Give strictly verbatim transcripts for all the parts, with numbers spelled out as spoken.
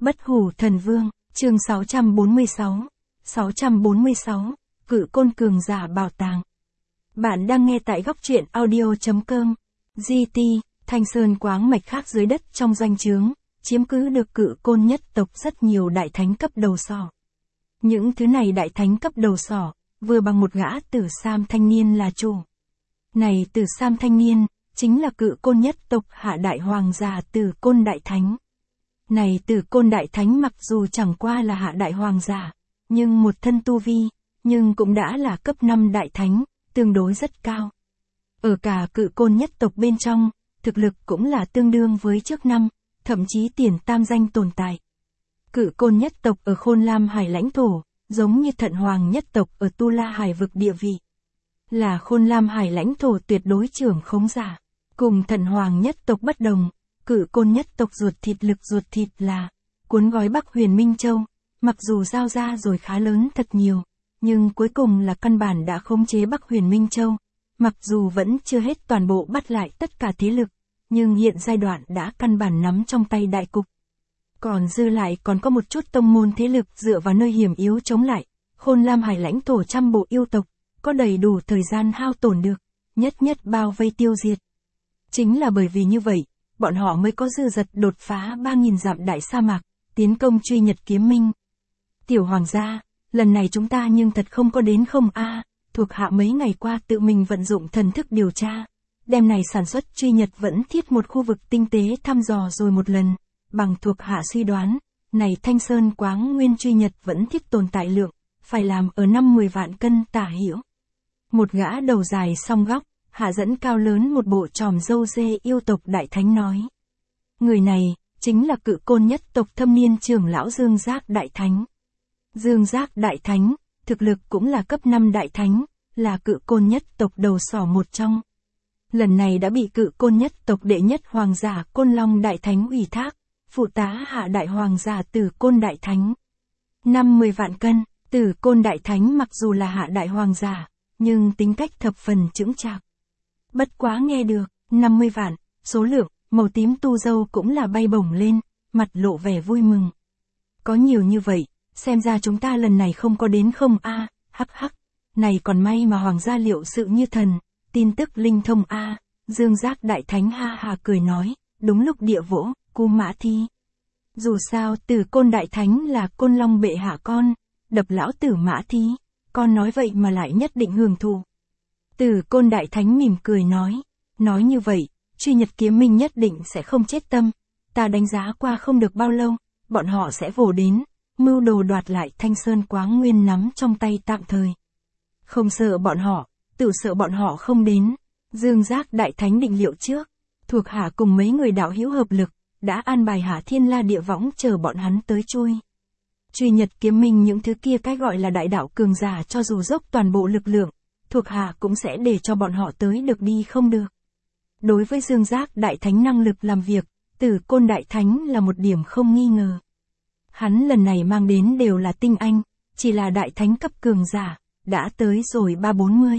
Bất hủ thần vương, chương sáu trăm bốn mươi sáu. sáu trăm bốn mươi sáu, Cự Côn cường giả bảo tàng. Bạn đang nghe tại góc truyện audio chấm com. giê tê, Thanh Sơn quáng mạch khác dưới đất trong doanh trướng, chiếm cứ được Cự Côn nhất tộc rất nhiều đại thánh cấp đầu sỏ. Những thứ này đại thánh cấp đầu sỏ, vừa bằng một gã tử sam thanh niên là chủ. Này tử sam thanh niên, chính là Cự Côn nhất tộc hạ đại hoàng giả Tử Côn đại thánh. Này Tử Côn đại thánh mặc dù chẳng qua là hạ đại hoàng giả, nhưng một thân tu vi, nhưng cũng đã là cấp năm đại thánh, tương đối rất cao. Ở cả Cự Côn nhất tộc bên trong, thực lực cũng là tương đương với trước năm, thậm chí tiền tam danh tồn tại. Cự Côn nhất tộc ở Khôn Lam Hải lãnh thổ, giống như Thận Hoàng nhất tộc ở Tu La Hải vực địa vị. Là Khôn Lam Hải lãnh thổ tuyệt đối trưởng khống giả. Cùng Thận Hoàng nhất tộc bất đồng, Cự Côn nhất tộc ruột thịt lực ruột thịt là cuốn gói Bắc Huyền Minh Châu, mặc dù giao ra rồi khá lớn thật nhiều, nhưng cuối cùng là căn bản đã khống chế Bắc Huyền Minh Châu, mặc dù vẫn chưa hết toàn bộ bắt lại tất cả thế lực, nhưng hiện giai đoạn đã căn bản nắm trong tay đại cục. Còn dư lại còn có một chút tông môn thế lực dựa vào nơi hiểm yếu chống lại, Khôn Lam Hải lãnh thổ trăm bộ yêu tộc, có đầy đủ thời gian hao tổn được, nhất nhất bao vây tiêu diệt. Chính là bởi vì như vậy, bọn họ mới có dư dật đột phá ba nghìn dặm đại sa mạc, tiến công truy Nhật Kiếm Minh. Tiểu hoàng gia, lần này chúng ta nhưng thật không có đến không a, thuộc hạ mấy ngày qua tự mình vận dụng thần thức điều tra, đêm này sản xuất truy Nhật vẫn thiết một khu vực tinh tế thăm dò rồi một lần, bằng thuộc hạ suy đoán, này Thanh Sơn quáng nguyên truy Nhật vẫn thiết tồn tại lượng, phải làm ở năm mười vạn cân tả hữu. Một gã đầu dài song góc, hạ dẫn cao lớn một bộ tròm râu dê yêu tộc đại thánh nói. Người này, chính là Cự Côn nhất tộc thâm niên trưởng lão Dương Giác đại thánh. Dương Giác đại thánh, thực lực cũng là cấp năm đại thánh, là Cự Côn nhất tộc đầu sỏ một trong. Lần này đã bị Cự Côn nhất tộc đệ nhất hoàng giả Côn Long đại thánh ủy thác, phụ tá hạ đại hoàng giả Tử Côn đại thánh. năm mươi vạn cân, Tử Côn đại thánh mặc dù là hạ đại hoàng giả, nhưng tính cách thập phần chững chạc. Bất quá nghe được, năm mươi vạn, số lượng, màu tím tu dâu cũng là bay bổng lên, mặt lộ vẻ vui mừng. Có nhiều như vậy, xem ra chúng ta lần này không có đến không a, hắc hắc, này còn may mà hoàng gia liệu sự như thần, tin tức linh thông a, Dương Giác đại thánh ha ha cười nói, đúng lúc địa vỗ, cu mã thi. Dù sao Tử Côn đại thánh là Côn Long bệ hạ con, đập lão tử mã thi, con nói vậy mà lại nhất định hưởng thụ. Tử Côn đại thánh mỉm cười nói, nói như vậy, truy Nhật Kiếm Minh nhất định sẽ không chết tâm, ta đánh giá qua không được bao lâu, bọn họ sẽ vồ đến, mưu đồ đoạt lại Thanh Sơn quáng nguyên nắm trong tay tạm thời. Không sợ bọn họ, tự sợ bọn họ không đến. Dương Giác đại thánh định liệu trước, thuộc hạ cùng mấy người đạo hữu hợp lực, đã an bài hạ thiên la địa võng chờ bọn hắn tới chui. Truy Nhật Kiếm Minh những thứ kia cái gọi là đại đạo cường giả cho dù dốc toàn bộ lực lượng, thuộc hạ cũng sẽ để cho bọn họ tới được đi không được. Đối với Dương Giác đại thánh năng lực làm việc, Tử Côn đại thánh là một điểm không nghi ngờ. Hắn lần này mang đến đều là tinh anh, chỉ là đại thánh cấp cường giả, đã tới rồi ba bốn mươi.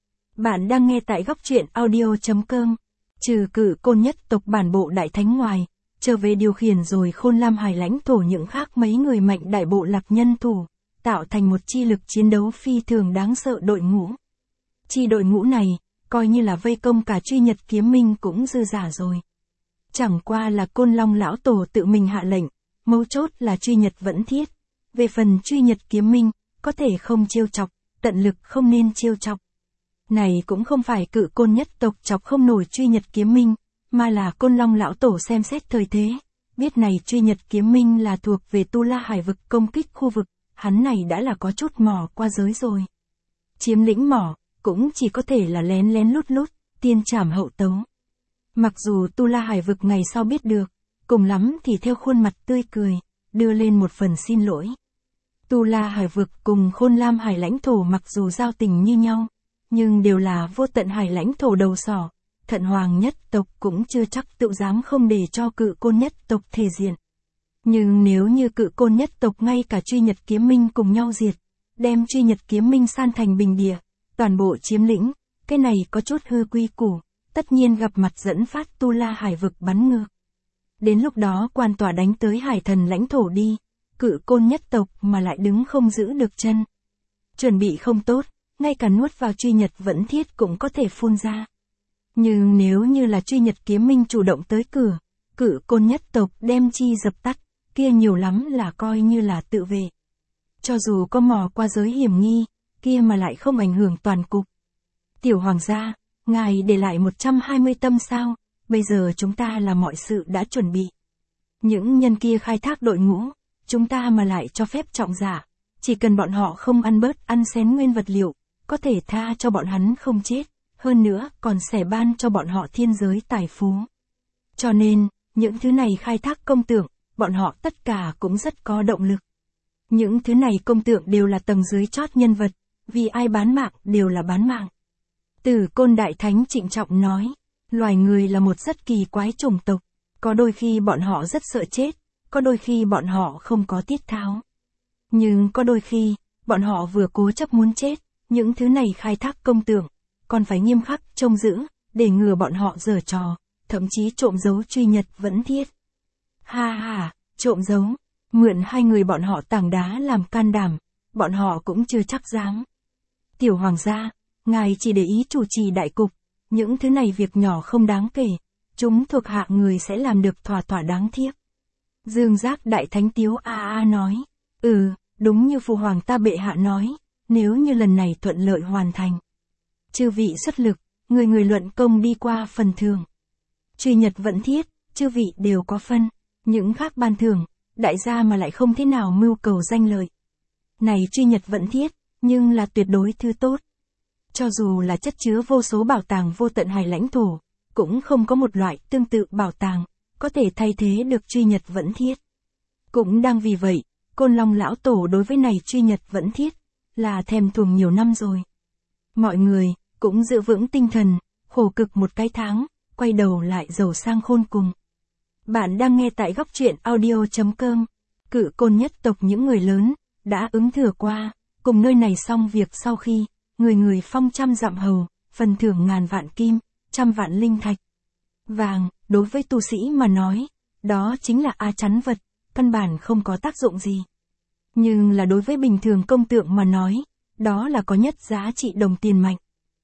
Bạn đang nghe tại góc truyện audio chấm com. Trừ Cự Côn nhất tộc bản bộ đại thánh ngoài, trở về điều khiển rồi Khôn Lam Hải lãnh thổ những khác mấy người mạnh đại bộ lạc nhân thủ, tạo thành một chi lực chiến đấu phi thường đáng sợ đội ngũ. Chi đội ngũ này, coi như là vây công cả truy Nhật Kiếm Minh cũng dư giả rồi. Chẳng qua là Côn Long lão tổ tự mình hạ lệnh, mấu chốt là truy Nhật vẫn thiết. Về phần truy Nhật Kiếm Minh, có thể không chiêu chọc, tận lực không nên chiêu chọc. Này cũng không phải Cự Côn nhất tộc chọc không nổi truy Nhật Kiếm Minh, mà là Côn Long lão tổ xem xét thời thế, biết này truy Nhật Kiếm Minh là thuộc về Tu La Hải vực công kích khu vực, hắn này đã là có chút mò qua giới rồi. Chiếm lĩnh mỏ, cũng chỉ có thể là lén lén lút lút, tiên trảm hậu tấu. Mặc dù Tu La Hải vực ngày sau biết được, cùng lắm thì theo khuôn mặt tươi cười, đưa lên một phần xin lỗi. Tu La Hải vực cùng Khôn Lam Hải lãnh thổ mặc dù giao tình như nhau, nhưng đều là vô tận hải lãnh thổ đầu sỏ, Thận Hoàng nhất tộc cũng chưa chắc tự dám không để cho Cự Côn nhất tộc thể diện. Nhưng nếu như Cự Côn nhất tộc ngay cả truy Nhật Kiếm Minh cùng nhau diệt, đem truy Nhật Kiếm Minh san thành bình địa, toàn bộ chiếm lĩnh, cái này có chút hư quy củ, tất nhiên gặp mặt dẫn phát Tu La Hải vực bắn ngược. Đến lúc đó quan tòa đánh tới hải thần lãnh thổ đi, Cự Côn nhất tộc mà lại đứng không giữ được chân. Chuẩn bị không tốt, ngay cả nuốt vào Truy Nhật Vẫn Thiết cũng có thể phun ra. Nhưng nếu như là Truy Nhật Kiếm Minh chủ động tới cửa, Cự Côn nhất tộc đem chi dập tắt, kia nhiều lắm là coi như là tự vệ. Cho dù có mò qua giới hiểm nghi, kia mà lại không ảnh hưởng toàn cục. Tiểu hoàng gia, ngài để lại một trăm hai mươi tâm sao, bây giờ chúng ta là mọi sự đã chuẩn bị. Những nhân kia khai thác đội ngũ, chúng ta mà lại cho phép trọng giả, chỉ cần bọn họ không ăn bớt ăn xén nguyên vật liệu, có thể tha cho bọn hắn không chết, hơn nữa còn sẽ ban cho bọn họ thiên giới tài phú. Cho nên, những thứ này khai thác công tượng, bọn họ tất cả cũng rất có động lực. Những thứ này công tượng đều là tầng dưới chót nhân vật, vì ai bán mạng đều là bán mạng. Tử Côn Đại Thánh trịnh trọng nói, loài người là một rất kỳ quái chủng tộc, có đôi khi bọn họ rất sợ chết, có đôi khi bọn họ không có tiết tháo. Nhưng có đôi khi, bọn họ vừa cố chấp muốn chết, những thứ này khai thác công tượng, còn phải nghiêm khắc trông giữ, để ngừa bọn họ giở trò, thậm chí trộm giấu Truy Nhật Vẫn Thiết. Ha ha, trộm giấu, mượn hai người bọn họ tảng đá làm can đảm, bọn họ cũng chưa chắc dám. Tiểu hoàng gia, ngài chỉ để ý chủ trì đại cục, những thứ này việc nhỏ không đáng kể, chúng thuộc hạ người sẽ làm được thỏa thỏa đáng tiếc. Dương Giác Đại Thánh Tiếu a a nói, ừ, đúng như phụ hoàng ta bệ hạ nói, nếu như lần này thuận lợi hoàn thành. Chư vị xuất lực, người người luận công đi qua phần thưởng. Truy Nhật Vẫn Thiết, chư vị đều có phân, những khác ban thưởng, đại gia mà lại không thế nào mưu cầu danh lợi. Này Truy Nhật Vẫn Thiết, nhưng là tuyệt đối thứ tốt. Cho dù là chất chứa vô số bảo tàng vô tận hải lãnh thổ, cũng không có một loại tương tự bảo tàng, có thể thay thế được Truy Nhật Vẫn Thiết. Cũng đang vì vậy, Côn Long lão tổ đối với này Truy Nhật Vẫn Thiết, là thèm thuồng nhiều năm rồi. Mọi người, cũng giữ vững tinh thần, khổ cực một cái tháng, quay đầu lại giàu sang khôn cùng. Bạn đang nghe tại góc truyện audio chấm com, Cự Côn nhất tộc những người lớn, đã ứng thừa qua, cùng nơi này xong việc sau khi, người người phong trăm dặm hầu, phần thưởng ngàn vạn kim, trăm vạn linh thạch. Vàng, đối với tu sĩ mà nói, đó chính là a chắn vật, căn bản không có tác dụng gì. Nhưng là đối với bình thường công tượng mà nói, đó là có nhất giá trị đồng tiền mạnh.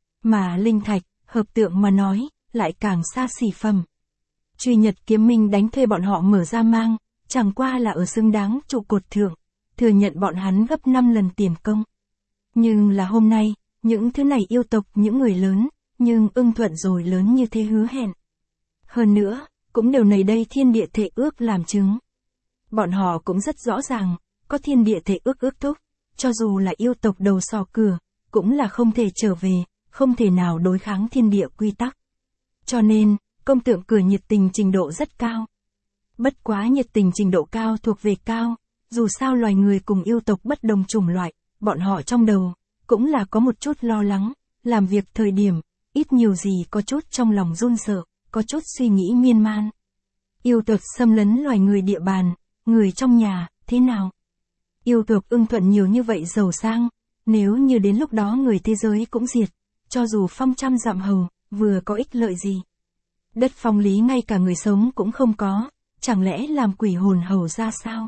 Mà linh thạch, hợp tượng mà nói, lại càng xa xỉ phẩm. Truy Nhật Kiếm Minh đánh thuê bọn họ mở ra mang, chẳng qua là ở xứng đáng trụ cột thượng, thừa nhận bọn hắn gấp năm lần tiền công. Nhưng là hôm nay, những thứ này yêu tộc những người lớn, nhưng ưng thuận rồi lớn như thế hứa hẹn. Hơn nữa, cũng đều nảy đây thiên địa thể ước làm chứng. Bọn họ cũng rất rõ ràng, có thiên địa thể ước ước thúc, cho dù là yêu tộc đầu sò cửa, cũng là không thể trở về, không thể nào đối kháng thiên địa quy tắc. Cho nên, công tượng cửa nhiệt tình trình độ rất cao. Bất quá nhiệt tình trình độ cao thuộc về cao, dù sao loài người cùng yêu tộc bất đồng chủng loại, bọn họ trong đầu, cũng là có một chút lo lắng, làm việc thời điểm, ít nhiều gì có chút trong lòng run sợ, có chút suy nghĩ miên man. Yêu tộc xâm lấn loài người địa bàn, người trong nhà, thế nào? Yêu tộc ưng thuận nhiều như vậy giàu sang, nếu như đến lúc đó người thế giới cũng diệt, cho dù phong trăm dặm hầu, vừa có ích lợi gì? Đất phong lý ngay cả người sống cũng không có, chẳng lẽ làm quỷ hồn hầu ra sao?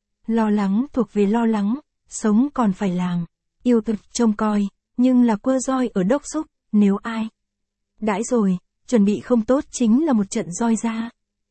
Lo lắng thuộc về lo lắng, sống còn phải làm. Yêu tộc trông coi, nhưng là quơ roi ở đốc xúc, nếu ai đãi rồi, chuẩn bị không tốt chính là một trận roi ra.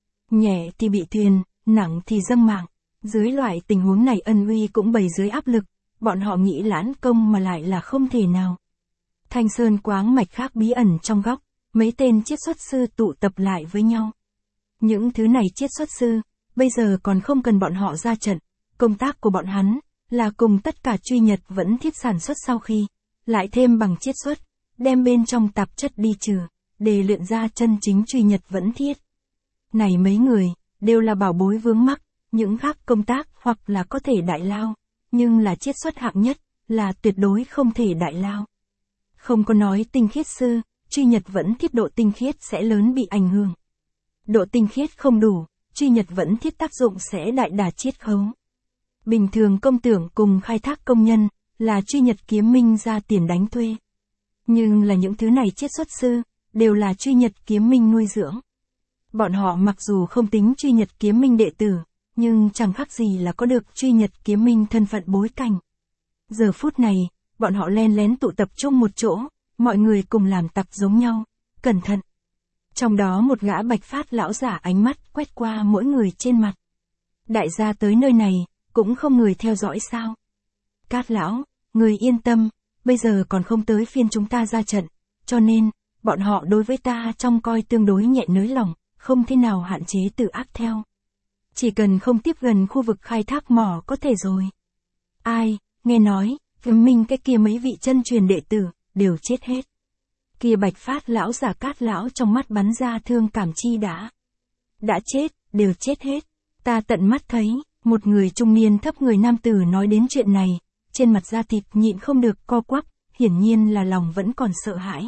Nhẹ thì bị thuyền, nặng thì dâng mạng. Dưới loại tình huống này ân uy cũng bày dưới áp lực, bọn họ nghĩ lãn công mà lại là không thể nào. Thanh Sơn quáng mạch khác bí ẩn trong góc, mấy tên chiết xuất sư tụ tập lại với nhau. Những thứ này chiết xuất sư, bây giờ còn không cần bọn họ ra trận, công tác của bọn hắn, là cùng tất cả Truy Nhật Vẫn Thiết sản xuất sau khi, lại thêm bằng chiết xuất, đem bên trong tạp chất đi trừ, để luyện ra chân chính Truy Nhật Vẫn Thiết. Này mấy người, đều là bảo bối vướng mắc, những khác công tác hoặc là có thể đại lao, nhưng là chiết xuất hạng nhất, là tuyệt đối không thể đại lao. Không có nói tinh khiết sư, Truy Nhật Vẫn Thiết độ tinh khiết sẽ lớn bị ảnh hưởng. Độ tinh khiết không đủ, Truy Nhật Vẫn Thiết tác dụng sẽ đại đà chiết khấu. Bình thường công tưởng cùng khai thác công nhân, là Truy Nhật Kiếm Minh ra tiền đánh thuê. Nhưng là những thứ này chiết xuất sư, đều là Truy Nhật Kiếm Minh nuôi dưỡng. Bọn họ mặc dù không tính truy nhật kiếm minh đệ tử, nhưng chẳng khác gì là có được truy nhật kiếm minh thân phận bối cảnh. Giờ phút này, bọn họ len lén tụ tập chung một chỗ, mọi người cùng làm tặc giống nhau, cẩn thận. Trong đó một gã bạch phát lão giả ánh mắt quét qua mỗi người trên mặt. Đại gia tới nơi này, cũng không người theo dõi sao? Cát lão, người yên tâm, bây giờ còn không tới phiên chúng ta ra trận, cho nên, bọn họ đối với ta trông coi tương đối nhẹ nới lỏng, không thế nào hạn chế tự ác theo. Chỉ cần không tiếp gần khu vực khai thác mỏ có thể rồi. Ai, nghe nói, kiếm minh cái kia mấy vị chân truyền đệ tử, đều chết hết. Kia bạch phát lão giả Cát lão trong mắt bắn ra thương cảm chi đã. Đã chết, đều chết hết. Ta tận mắt thấy, một người trung niên thấp người nam tử nói đến chuyện này, trên mặt da thịt nhịn không được co quắp, hiển nhiên là lòng vẫn còn sợ hãi.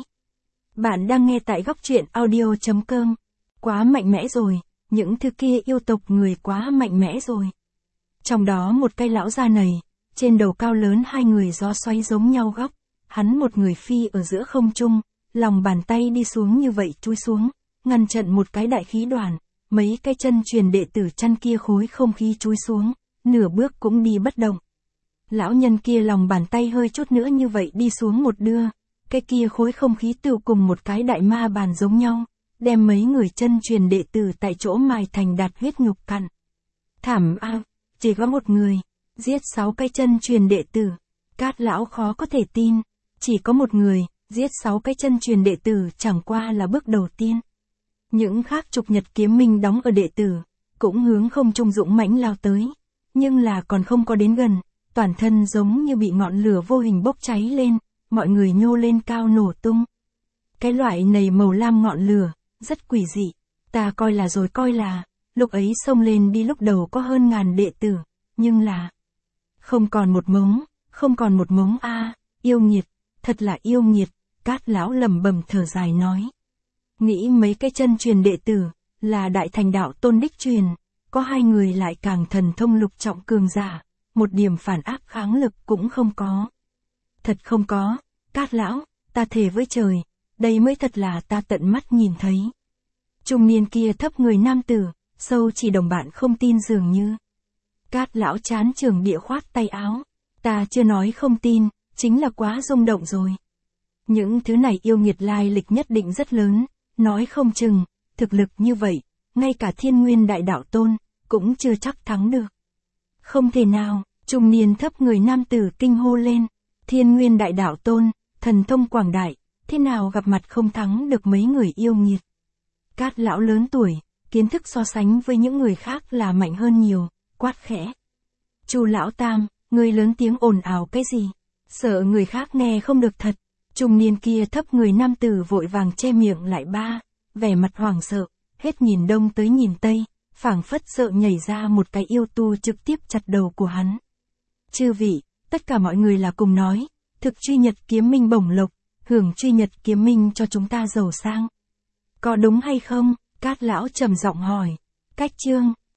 Bạn đang nghe tại góc truyện audio chấm com. Quá mạnh mẽ rồi, những thứ kia yêu tộc người quá mạnh mẽ rồi. Trong đó một cái lão già này, trên đầu cao lớn hai người gió xoáy giống nhau góc, hắn một người phi ở giữa không trung, lòng bàn tay đi xuống như vậy chui xuống, ngăn chặn một cái đại khí đoàn, mấy cái chân truyền đệ tử chăn kia khối không khí chui xuống, nửa bước cũng đi bất động. Lão nhân kia lòng bàn tay hơi chút nữa như vậy đi xuống một đưa, cái kia khối không khí tựu cùng một cái đại ma bàn giống nhau, đem mấy người chân truyền đệ tử tại chỗ mài thành đạt huyết nhục cặn. Thảm a, chỉ có một người, giết sáu cái chân truyền đệ tử. Cát lão khó có thể tin, chỉ có một người, giết sáu cái chân truyền đệ tử chẳng qua là bước đầu tiên. Những khác trục nhật kiếm minh đóng ở đệ tử, cũng hướng không trung dũng mãnh lao tới, nhưng là còn không có đến gần, toàn thân giống như bị ngọn lửa vô hình bốc cháy lên, mọi người nhô lên cao nổ tung. Cái loại này màu lam ngọn lửa, rất quỷ dị, ta coi là rồi coi là, lúc ấy xông lên đi lúc đầu có hơn ngàn đệ tử, nhưng là không còn một mống, không còn một mống a, yêu nghiệt, thật là yêu nghiệt, Cát lão lẩm bẩm thở dài nói. Nghĩ mấy cái chân truyền đệ tử, là đại thành đạo tôn đích truyền, có hai người lại càng thần thông lục trọng cường giả, một điểm phản áp kháng lực cũng không có. Thật không có, Cát lão, ta thề với trời, đây mới thật là ta tận mắt nhìn thấy. Trung niên kia thấp người nam tử, sâu chỉ đồng bạn không tin dường như. Cát lão chán trường địa khoát tay áo, ta chưa nói không tin, chính là quá rung động rồi. Những thứ này yêu nghiệt lai lịch nhất định rất lớn, nói không chừng, thực lực như vậy, ngay cả thiên nguyên đại đạo tôn, cũng chưa chắc thắng được. Không thể nào, trung niên thấp người nam tử kinh hô lên, thiên nguyên đại đạo tôn, thần thông quảng đại, thế nào gặp mặt không thắng được mấy người yêu nghiệt. Cát lão lớn tuổi, kiến thức so sánh với những người khác là mạnh hơn nhiều, quát khẽ. Chu lão tam, ngươi lớn tiếng ồn ào cái gì? Sợ người khác nghe không được thật. Trung niên kia thấp người nam tử vội vàng che miệng lại ba, vẻ mặt hoảng sợ, hết nhìn đông tới nhìn tây, phảng phất sợ nhảy ra một cái yêu tu trực tiếp chặt đầu của hắn. Chư vị, tất cả mọi người là cùng nói, thực truy nhật kiếm minh bổng lộc, hưởng truy nhật kiếm minh cho chúng ta giàu sang. Có đúng hay không? Cát lão trầm giọng hỏi. Cách chương,